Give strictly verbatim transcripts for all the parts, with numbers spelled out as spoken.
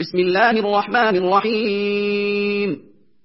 بسم الله الرحمن الرحيم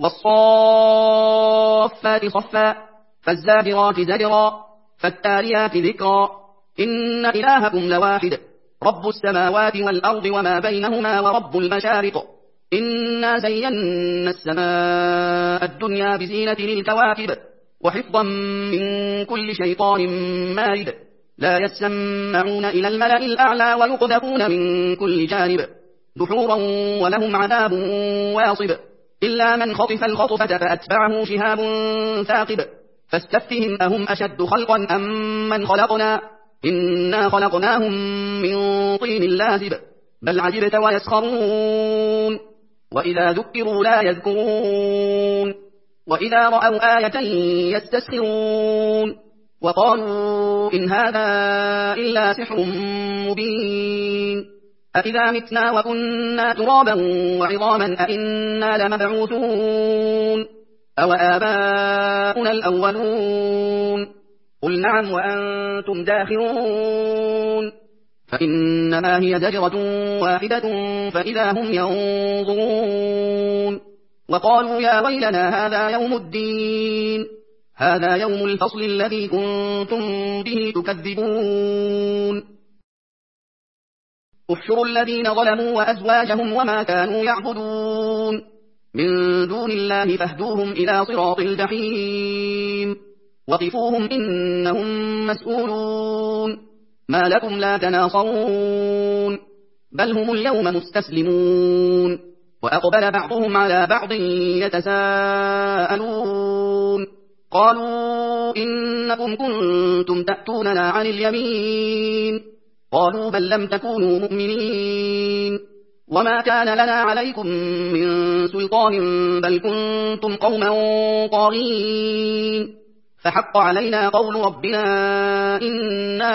والصافات صفا فالزاجرات زجرا فالتاليات ذكرا إن إلهكم لواحد رب السماوات والأرض وما بينهما ورب المشارق إنا زينا السماء الدنيا بزينة للكواكب وحفظا من كل شيطان مارد لا يسمعون إلى الملأ الأعلى ويقذفون من كل جانب دحورا ولهم عذاب واصب إلا من خطف الخطفة فأتبعه شهاب ثاقب فاستفتهم أهم أشد خلقا أم من خلقنا إنا خلقناهم من طين لازب بل عجبت ويسخرون وإذا ذكروا لا يذكرون وإذا رأوا آية يستسخرون وقالوا إن هذا إلا سحر مبين أإذا متنا وكنا ترابا وعظاما أإنا لمبعوثون أو آباؤنا الأولون قل نعم وأنتم داخرون فإنما هي زجرة واحدة فإذا هم ينظرون وقالوا يا ويلنا هذا يوم الدين هذا يوم الفصل الذي كنتم به تكذبون احشروا الذين ظلموا وأزواجهم وما كانوا يعبدون من دون الله فاهدوهم إلى صراط الجحيم وقفوهم إنهم مسؤولون ما لكم لا تناصرون بل هم اليوم مستسلمون وأقبل بعضهم على بعض يتساءلون قالوا إنكم كنتم تأتوننا عن اليمين قالوا بل لم تكونوا مؤمنين وما كان لنا عليكم من سلطان بل كنتم قوما طاغين فحق علينا قول ربنا إنا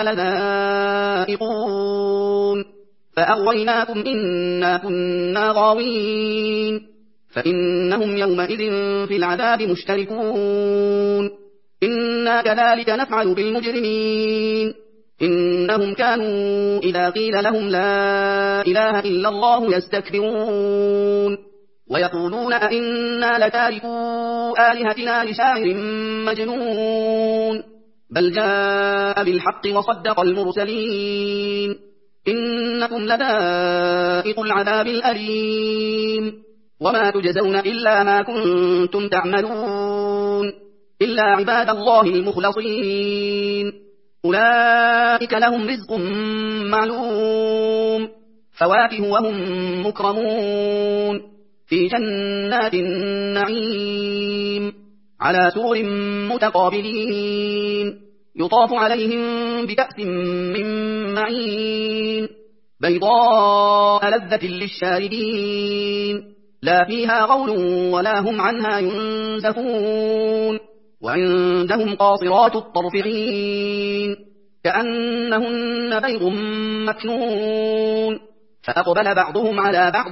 لذائقون فأغويناكم إنا كنا غاوين فإنهم يومئذ في العذاب مشتركون إنا كذلك نفعل بالمجرمين إنهم كانوا إذا قيل لهم لا إله إلا الله يستكبرون ويقولون أئنا لتاركوا آلهتنا لشاعر مجنون بل جاء بالحق وصدق المرسلين إنكم لذائقوا العذاب الأليم وما تجزون إلا ما كنتم تعملون إلا عباد الله المخلصين أولئك لهم رزق معلوم فواكه وهم مكرمون في جنات النعيم على سرر متقابلين يطاف عليهم بكأس من معين بيضاء لذة للشاربين لا فيها غول ولا هم عنها ينزفون وعندهم قاصرات الطرف عين كأنهن بيض مكنون فأقبل بعضهم على بعض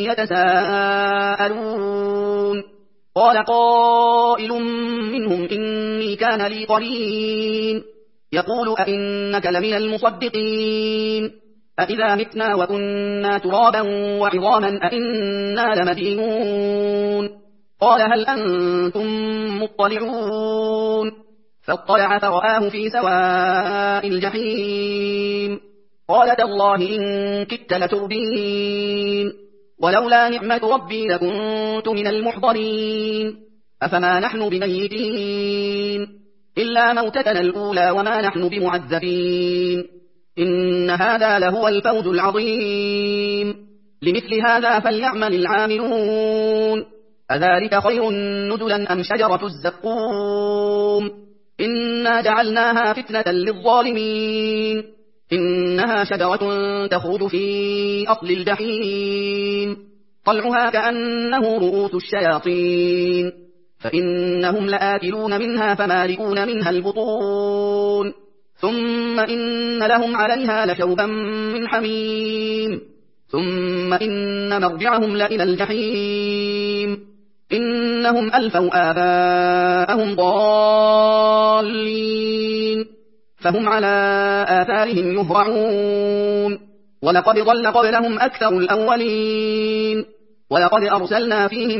يتساءلون قال قائل منهم إني كان لي قرين يقول أئنك لمن المصدقين أإذا متنا وكنا ترابا وعظاما أئنا لمدينون قال هل أنتم مطلعون فاطلع فرآه في سواء الجحيم قال تالله إن كدت لتردين ولولا نعمة ربي لكنت من المحضرين أفما نحن بميتين إلا موتتنا الأولى وما نحن بمعذبين إن هذا لهو الفوز العظيم لمثل هذا فليعمل العاملون أذلك خير نزلا أم شجرة الزقوم إنا جعلناها فتنة للظالمين إنها شجرة تخرج في أصل الجحيم طلعها كأنه رؤوس الشياطين فإنهم لآكلون منها فمالئون منها البطون ثم إن لهم عليها لشوبا من حميم ثم إن مرجعهم لإلى الجحيم إنهم ألفوا آباءهم ضالين فهم على آثارهم يهرعون ولقد ضل قبلهم أكثر الأولين ولقد أرسلنا فيهم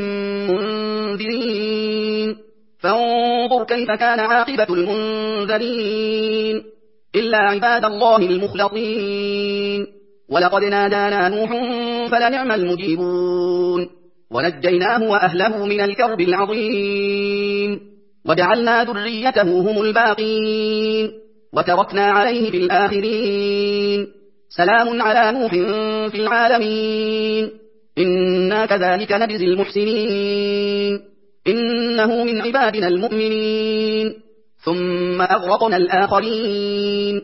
منذرين فانظر كيف كان عاقبة المنذرين إلا عباد الله المخلصين ولقد نادانا نوح فلنعم المجيبون ونجيناه وأهله من الكرب العظيم وجعلنا ذريته هم الباقين وتركنا عليه في الآخرين سلام على نوح في العالمين إنا كذلك نجزي المحسنين إنه من عبادنا المؤمنين ثم أغرقنا الآخرين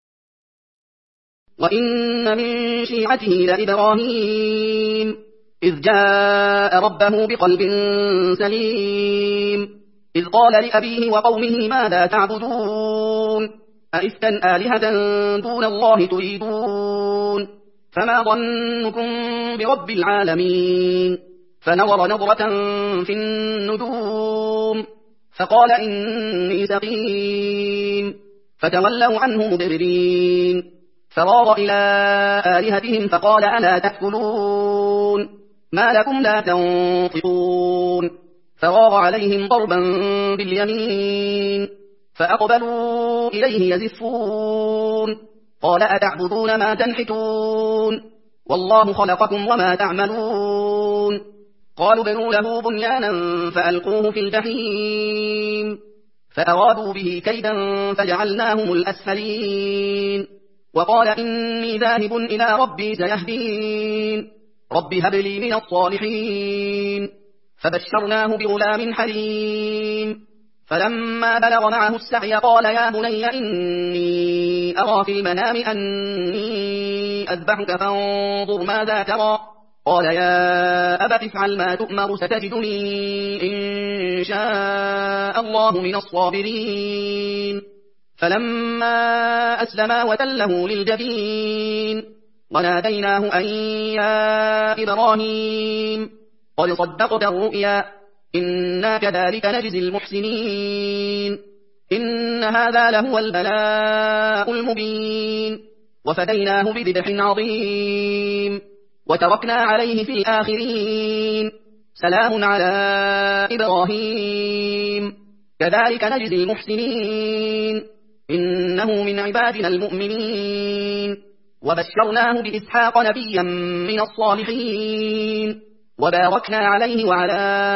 وإن من شيعته لإبراهيم إذ جاء ربه بقلب سليم إذ قال لأبيه وقومه ماذا تعبدون أئفكا آلهة دون الله تريدون فما ظنكم برب العالمين فنظر نظرة في النجوم فقال إني سقيم فتولوا عنه مدبرين فراغ إلى آلهتهم فقال ألا تأكلون ما لكم لا تنطقون فراغ عليهم ضربا باليمين فأقبلوا إليه يزفون قال أتعبدون ما تنحتون والله خلقكم وما تعملون قالوا بنوا له بنيانا فألقوه في الجحيم فأرادوا به كيدا فجعلناهم الأسفلين وقال إني ذاهب إلى ربي سيهدين رب هب لي من الصالحين فبشرناه بغلام حليم فلما بلغ معه السعي قال يا بني إني أرى في المنام أني أذبحك فانظر ماذا ترى قال يا أبت افعل ما تؤمر ستجدني إن شاء الله من الصابرين فلما أسلما وتله للجبين وناديناه أن يا إبراهيم قد صدقت الرؤيا إنا كذلك نجزي المحسنين إن هذا لهو البلاء المبين وفديناه بذبح عظيم وتركنا عليه في الآخرين سلام على إبراهيم كذلك نجزي المحسنين إنه من عبادنا المؤمنين وبشرناه بإسحاق نبيا من الصالحين وباركنا عليه وعلى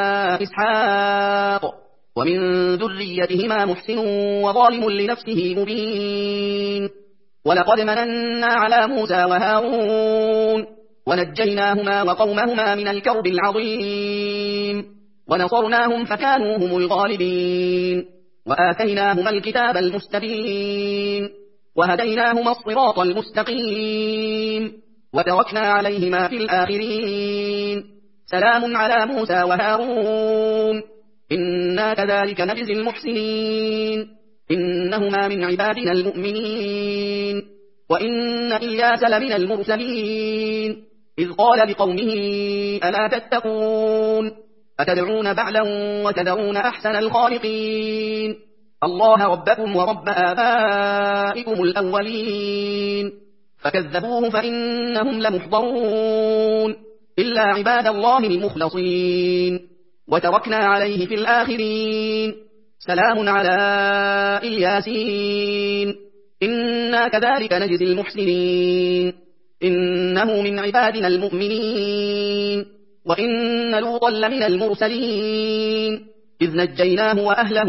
إسحاق ومن ذريتهما محسن وظالم لنفسه مبين ولقد مننا على موسى وهارون ونجيناهما وقومهما من الكرب العظيم ونصرناهم فكانوا هم الغالبين وآتيناهما الكتاب المستبين وهديناهما الصراط المستقيم وتركنا عليهما في الآخرين سلام على موسى وهارون إنا كذلك نجزي المحسنين إنهما من عبادنا المؤمنين وإن إلياس لمن المرسلين إذ قال لقومه ألا تتقون أتدعون بعلا وتذرون أحسن الخالقين الله ربكم ورب آبائكم الأولين فكذبوه فإنهم لمحضرون إلا عباد الله المخلصين وتركنا عليه في الآخرين سلام على الياسين إنا كذلك نجزي المحسنين إنه من عبادنا المؤمنين وإن لوطا لمن المرسلين إذ نجيناه وأهله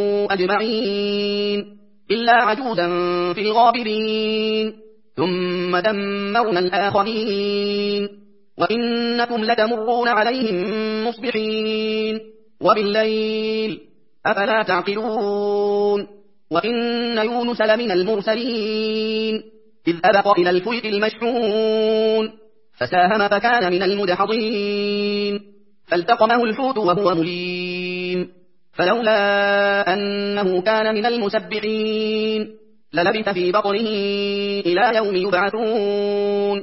أجمعين إلا عجوزا في الغابرين ثم دمرنا الآخرين وإنكم لتمرون عليهم مصبحين وبالليل أفلا تعقلون وإن يونس لمن المرسلين إذ أبق إلى الفلك المشحون فساهم فكان من المدحضين فالتقمه الحوت وهو مليم فلولا أنه كان من المسبحين للبث في بطنه إلى يوم يبعثون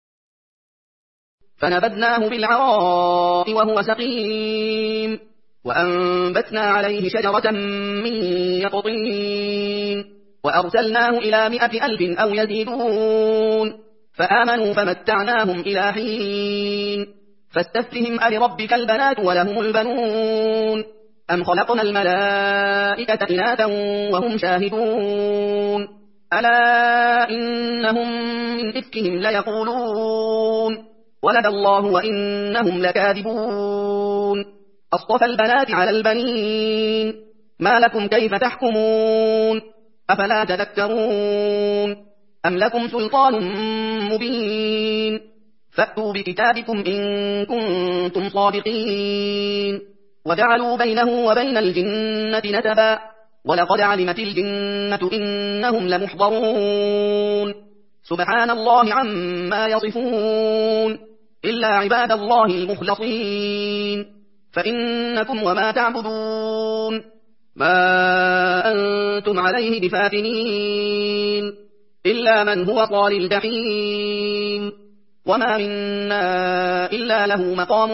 فنبذناه بالعراء وهو سقيم وأنبتنا عليه شجرة من يقطين وأرسلناه إلى مئة ألف أو يزيدون فآمنوا فمتعناهم إلى حين فاستفتهم ألربك البنات ولهم البنون أم خلقنا الملائكة إناثا وهم شاهدون ألا إنهم من إفكهم ليقولون ولد الله وإنهم لكاذبون أصطفى البنات على البنين ما لكم كيف تحكمون أفلا تذكرون أم لكم سلطان مبين فأتوا بكتابكم إن كنتم صادقين وجعلوا بينه وبين الجنة نسبا ولقد علمت الجنة إنهم لمحضرون سبحان الله عما يصفون إلا عباد الله المخلصين فإنكم وما تعبدون ما أنتم عليه بفاتنين إلا من هو صال الجحيم وما منا إلا له مقام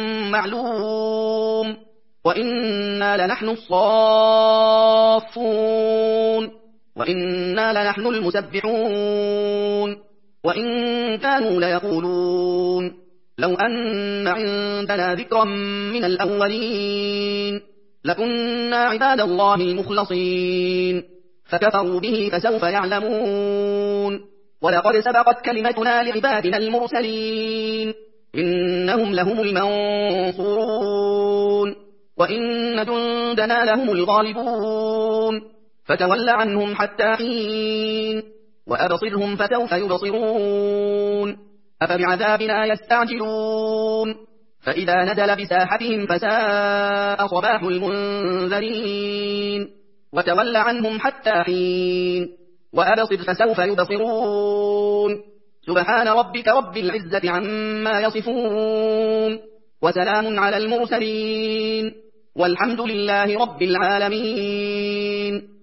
معلوم وإنا لنحن الصافون وإنا لنحن المسبحون وإن كانوا ليقولون لو أن عندنا ذكرا من الأولين لكنا عباد الله المخلصين فكفروا به فسوف يعلمون ولقد سبقت كلمتنا لعبادنا المرسلين إنهم لهم المنصورون وإن جندنا لهم الغالبون فتول عنهم حتى حين وأبصرهم فسوف يبصرون أفبعذابنا يستعجلون فإذا نزل بساحتهم فساء صباح المنذرين وتول عنهم حتى حين وأبصر فسوف يبصرون سبحان ربك رب العزة عما يصفون وسلام على المرسلين والحمد لله رب العالمين.